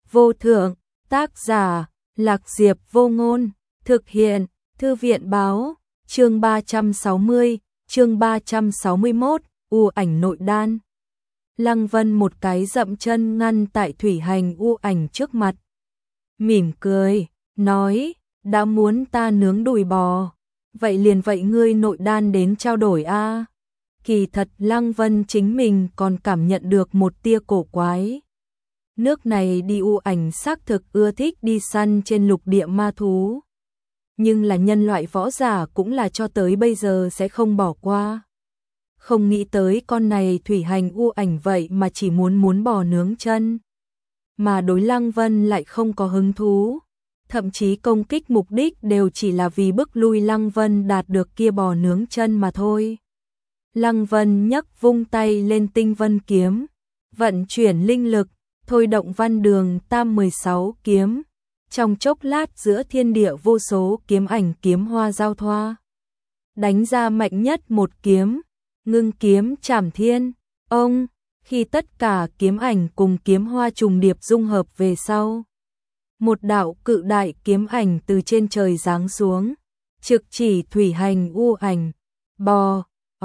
vô thượng, tác giả, Lạc Diệp Vô Ngôn, thực hiện, Thư viện báo, chương 360, chương 361, u ảnh nội đan. Lăng Vân một cái dậm chân ngăn tại thủy hành u ảnh trước mặt. Mỉm cười, nói, đã muốn ta nướng đùi bò, vậy liền vậy ngươi nội đan đến trao đổi a. Kỳ thật Lăng Vân chính mình còn cảm nhận được một tia cổ quái. Nước này đi u ảnh xác thực ưa thích đi săn trên lục địa ma thú. Nhưng là nhân loại võ giả cũng là cho tới bây giờ sẽ không bỏ qua. Không nghĩ tới con này thủy hành u ảnh vậy mà chỉ muốn bò nướng chân. Mà đối Lăng Vân lại không có hứng thú. Thậm chí công kích mục đích đều chỉ là vì bức lui Lăng Vân đạt được kia bò nướng chân mà thôi. Lăng Vân nhấc vung tay lên tinh vân kiếm, vận chuyển linh lực, thôi động văn đường tam 16 kiếm. Trong chốc lát giữa thiên địa vô số kiếm ảnh kiếm hoa giao thoa. Đánh ra mạnh nhất một kiếm, ngưng kiếm trảm thiên. Ông, khi tất cả kiếm ảnh cùng kiếm hoa trùng điệp dung hợp về sau. Một đạo cự đại kiếm ảnh từ trên trời giáng xuống, trực chỉ thủy hành u ảnh, bò,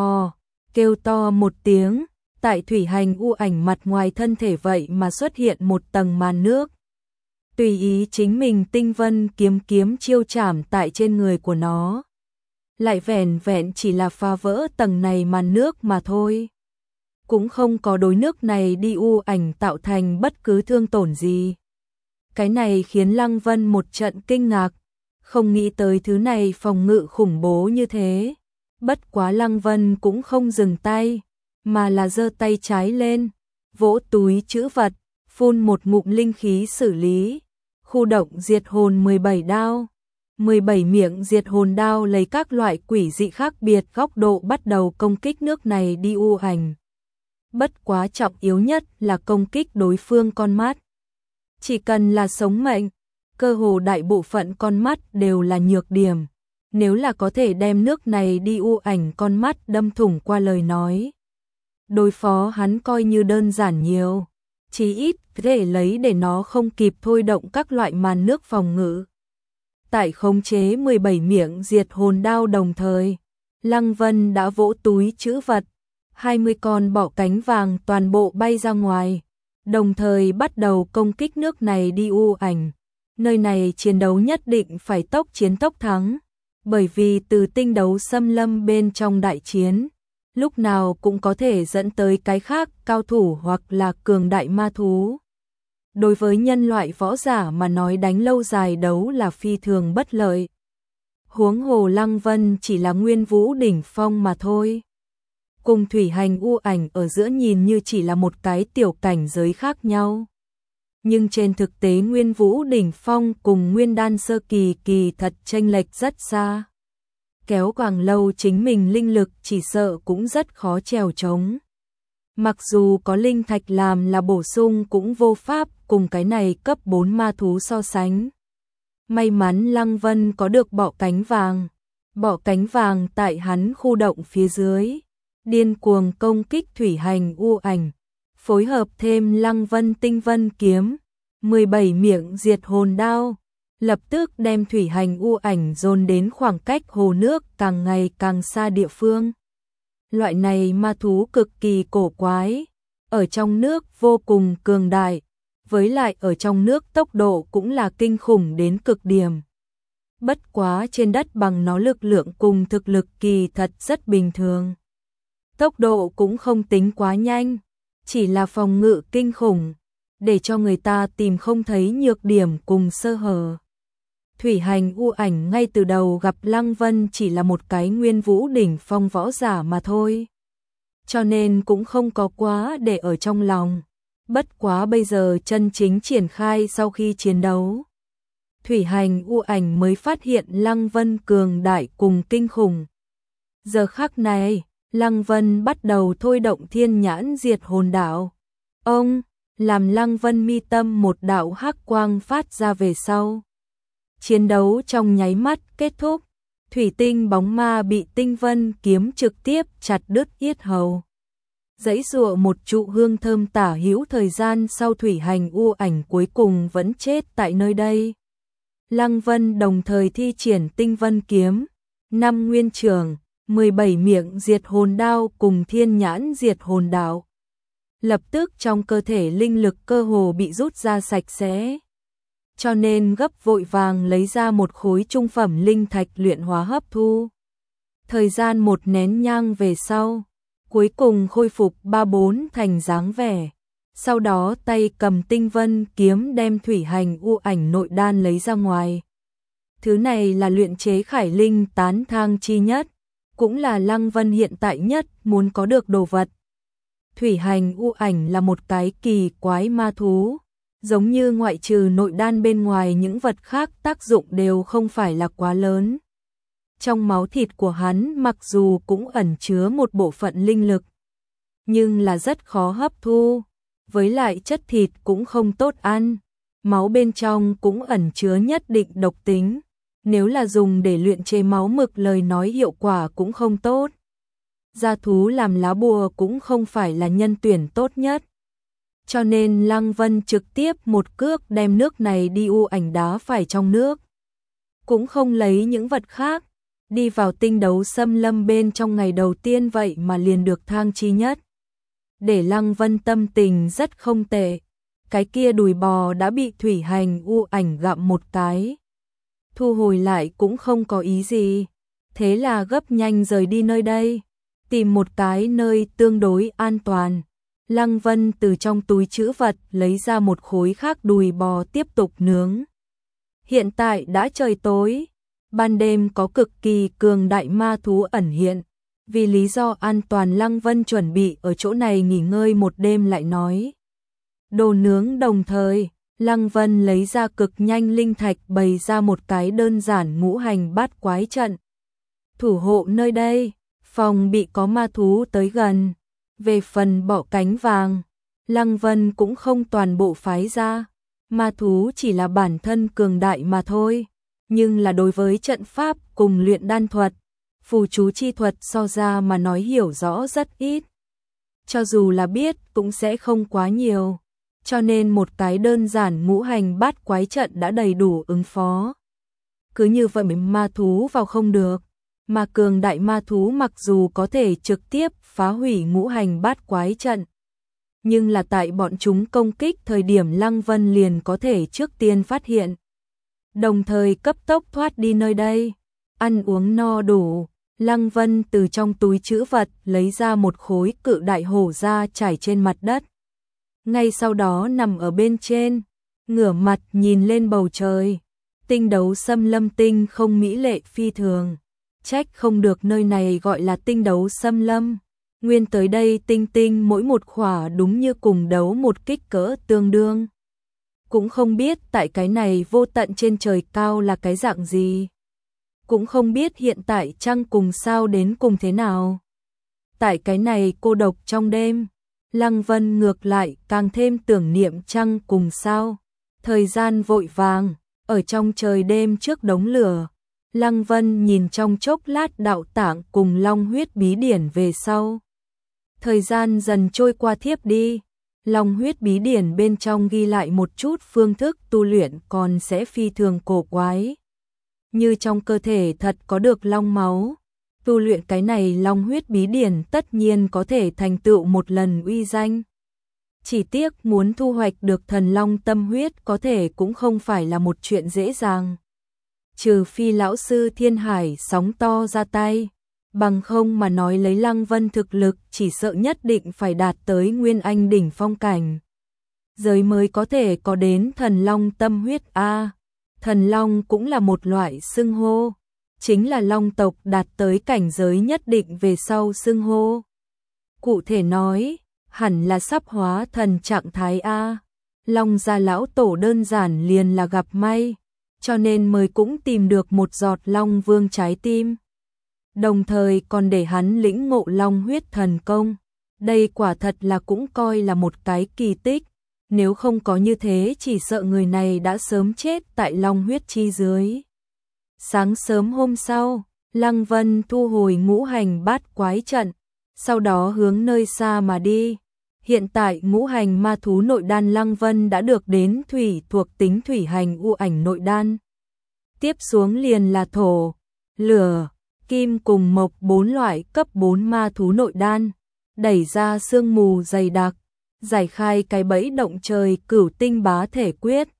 kêu to một tiếng, tại thủy hành u ảnh mặt ngoài thân thể vậy mà xuất hiện một tầng màn nước. Tùy ý chính mình tinh vân kiếm chiêu chảm tại trên người của nó. Lại vẻn vẹn chỉ là phá vỡ tầng này màn nước mà thôi. Cũng không có đối nước này đi u ảnh tạo thành bất cứ thương tổn gì. Cái này khiến Lăng Vân một trận kinh ngạc, không nghĩ tới thứ này phòng ngự khủng bố như thế. Bất quá Lăng Vân cũng không dừng tay, mà là giơ tay trái lên, vỗ túi trữ vật, phun một ngụm linh khí xử lý. Khu động diệt hồn 17 đao. 17 miệng diệt hồn đao lấy các loại quỷ dị khác biệt góc độ bắt đầu công kích nước này đi u ảnh. Bất quá trọng yếu nhất là công kích đối phương con mắt. Chỉ cần là sống mệnh, cơ hồ đại bộ phận con mắt đều là nhược điểm. Nếu là có thể đem nước này đi u ảnh con mắt đâm thủng qua lời nói, đối phó hắn coi như đơn giản nhiều. Chí ít để lấy để nó không kịp thôi động các loại màn nước phòng ngự. Tại khống chế 17 miệng diệt hồn đao đồng thời, Lăng Vân đã vỗ túi trữ vật, 20 con bọ cánh vàng toàn bộ bay ra ngoài, đồng thời bắt đầu công kích nước này đi u ảnh. Nơi này chiến đấu nhất định phải tốc chiến tốc thắng, bởi vì từ tinh đấu xâm lâm bên trong đại chiến, lúc nào cũng có thể dẫn tới cái khác cao thủ hoặc là cường đại ma thú. Đối với nhân loại võ giả mà nói đánh lâu dài đấu là phi thường bất lợi. Huống hồ Lăng Vân chỉ là nguyên vũ đỉnh phong mà thôi. Cùng thủy hành u ảnh ở giữa nhìn như chỉ là một cái tiểu cảnh giới khác nhau. Nhưng trên thực tế nguyên vũ đỉnh phong cùng nguyên đan sơ kỳ kỳ thật chênh lệch rất xa. Kéo càng lâu chính mình linh lực chỉ sợ cũng rất khó trèo trống. Mặc dù có linh thạch làm là bổ sung cũng vô pháp cùng cái này cấp 4 ma thú so sánh. May mắn Lăng Vân có được bọ cánh vàng. Bọ cánh vàng tại hắn khu động phía dưới, điên cuồng công kích thủy hành u ảnh, phối hợp thêm Lăng Vân tinh vân kiếm, 17 miệng diệt hồn đao, lập tức đem thủy hành u ảnh dồn đến khoảng cách hồ nước càng ngày càng xa địa phương. Loại này ma thú cực kỳ cổ quái, ở trong nước vô cùng cường đại, với lại ở trong nước tốc độ cũng là kinh khủng đến cực điểm. Bất quá trên đất bằng nó lực lượng cùng thực lực kỳ thật rất bình thường. Tốc độ cũng không tính quá nhanh, chỉ là phòng ngự kinh khủng, để cho người ta tìm không thấy nhược điểm cùng sơ hở. Thủy hành u ảnh ngay từ đầu gặp Lăng Vân chỉ là một cái nguyên vũ đỉnh phong võ giả mà thôi. Cho nên cũng không có quá để ở trong lòng. Bất quá bây giờ chân chính triển khai sau khi chiến đấu. Thủy hành u ảnh mới phát hiện Lăng Vân cường đại cùng kinh khủng. Giờ khắc này, Lăng Vân bắt đầu thôi động thiên nhãn diệt hồn đạo. Ông, làm Lăng Vân mi tâm một đạo hắc quang phát ra về sau. Chiến đấu trong nháy mắt kết thúc, thủy tinh bóng ma bị tinh vân kiếm trực tiếp chặt đứt yết hầu. Dãy dụa một trụ hương thơm tả hữu thời gian sau thủy hành u ảnh cuối cùng vẫn chết tại nơi đây. Lăng Vân đồng thời thi triển Tinh Vân kiếm, 5 nguyên trường, 17 miệng diệt hồn đao cùng thiên nhãn diệt hồn đạo. Lập tức trong cơ thể linh lực cơ hồ bị rút ra sạch sẽ. Cho nên gấp vội vàng lấy ra một khối trung phẩm linh thạch luyện hóa hấp thu. Thời gian một nén nhang về sau, cuối cùng khôi phục 3-4 thành dáng vẻ. Sau đó tay cầm Tinh Vân kiếm đem thủy hành u ảnh nội đan lấy ra ngoài. Thứ này là luyện chế khải linh tán thang chi nhất, cũng là Lăng Vân hiện tại nhất muốn có được đồ vật. Thủy hành u ảnh là một cái kỳ quái ma thú, giống như ngoại trừ nội đan bên ngoài những vật khác tác dụng đều không phải là quá lớn. Trong máu thịt của hắn mặc dù cũng ẩn chứa một bộ phận linh lực, nhưng là rất khó hấp thu, với lại chất thịt cũng không tốt ăn, máu bên trong cũng ẩn chứa nhất định độc tính, nếu là dùng để luyện chế máu mực lời nói hiệu quả cũng không tốt. Gia thú làm lá bùa cũng không phải là nhân tuyển tốt nhất. Cho nên Lăng Vân trực tiếp một cước đem nước này đi u ảnh đá phải trong nước. Cũng không lấy những vật khác, đi vào tinh đấu xâm lâm bên trong ngày đầu tiên vậy mà liền được thang chi nhất. Để Lăng Vân tâm tình rất không tệ, cái kia đùi bò đã bị thủy hành u ảnh gặm một cái. Thu hồi lại cũng không có ý gì, thế là gấp nhanh rời đi nơi đây, tìm một cái nơi tương đối an toàn. Lăng Vân từ trong túi trữ vật lấy ra một khối khác đùi bò tiếp tục nướng. Hiện tại đã trời tối, ban đêm có cực kỳ cường đại ma thú ẩn hiện. Vì lý do an toàn Lăng Vân chuẩn bị ở chỗ này nghỉ ngơi một đêm lại nói. Đồ nướng đồng thời, Lăng Vân lấy ra cực nhanh linh thạch bày ra một cái đơn giản ngũ hành bát quái trận. Thủ hộ nơi đây, phòng bị có ma thú tới gần. Về phần bọ cánh vàng, Lăng Vân cũng không toàn bộ phái ra. Ma thú chỉ là bản thân cường đại mà thôi. Nhưng là đối với trận pháp cùng luyện đan thuật, phù chú chi thuật so ra mà nói hiểu rõ rất ít. Cho dù là biết cũng sẽ không quá nhiều. Cho nên một cái đơn giản ngũ hành bát quái trận đã đầy đủ ứng phó. Cứ như vậy ma thú vào không được. Mà cường đại ma thú mặc dù có thể trực tiếp phá hủy ngũ hành bát quái trận. Nhưng là tại bọn chúng công kích thời điểm Lăng Vân liền có thể trước tiên phát hiện. Đồng thời cấp tốc thoát đi nơi đây. Ăn uống no đủ, Lăng Vân từ trong túi trữ vật lấy ra một khối cự đại hổ ra trải trên mặt đất. Ngay sau đó nằm ở bên trên, ngửa mặt nhìn lên bầu trời. Tinh đấu xâm lâm tinh không mỹ lệ phi thường. Trách không được nơi này gọi là tinh đấu xâm lâm. Nguyên tới đây tinh tinh mỗi một khỏa đúng như cùng đấu một kích cỡ tương đương. Cũng không biết tại cái này vô tận trên trời cao là cái dạng gì. Cũng không biết hiện tại trăng cùng sao đến cùng thế nào. Tại cái này cô độc trong đêm, Lăng Vân ngược lại càng thêm tưởng niệm trăng cùng sao. Thời gian vội vàng, ở trong trời đêm trước đống lửa, Lăng Vân nhìn trong chốc lát đạo tạng cùng long huyết bí điển về sau. Thời gian dần trôi qua thiếp đi, long huyết bí điển bên trong ghi lại một chút phương thức tu luyện còn sẽ phi thường cổ quái. Như trong cơ thể thật có được long máu, tu luyện cái này long huyết bí điển tất nhiên có thể thành tựu một lần uy danh. Chỉ tiếc muốn thu hoạch được thần long tâm huyết có thể cũng không phải là một chuyện dễ dàng. Trừ phi lão sư Thiên Hải sóng to ra tay, bằng không mà nói lấy Lăng Vân thực lực chỉ sợ nhất định phải đạt tới Nguyên Anh đỉnh phong cảnh. Giới mới có thể có đến thần long tâm huyết a. Thần long cũng là một loại xưng hô, chính là long tộc đạt tới cảnh giới nhất định về sau xưng hô. Cụ thể nói, hẳn là sắp hóa thần trạng thái a. Long gia lão tổ đơn giản liền là gặp may, cho nên mới cũng tìm được một giọt long vương trái tim. Đồng thời còn để hắn lĩnh ngộ long huyết thần công. Đây quả thật là cũng coi là một cái kỳ tích. Nếu không có như thế chỉ sợ người này đã sớm chết tại long huyết chi dưới. Sáng sớm hôm sau, Lăng Vân thu hồi ngũ hành bát quái trận. sau đó hướng nơi xa mà đi. Hiện tại ngũ hành ma thú nội đan Lăng Vân đã được đến thủy thuộc tính thủy hành u ảnh nội đan. Tiếp xuống liền là thổ, lửa, kim cùng mộc 4 loại cấp 4 ma thú nội đan, đẩy ra sương mù dày đặc, giải khai cái bẫy động trời cửu tinh bá thể quyết,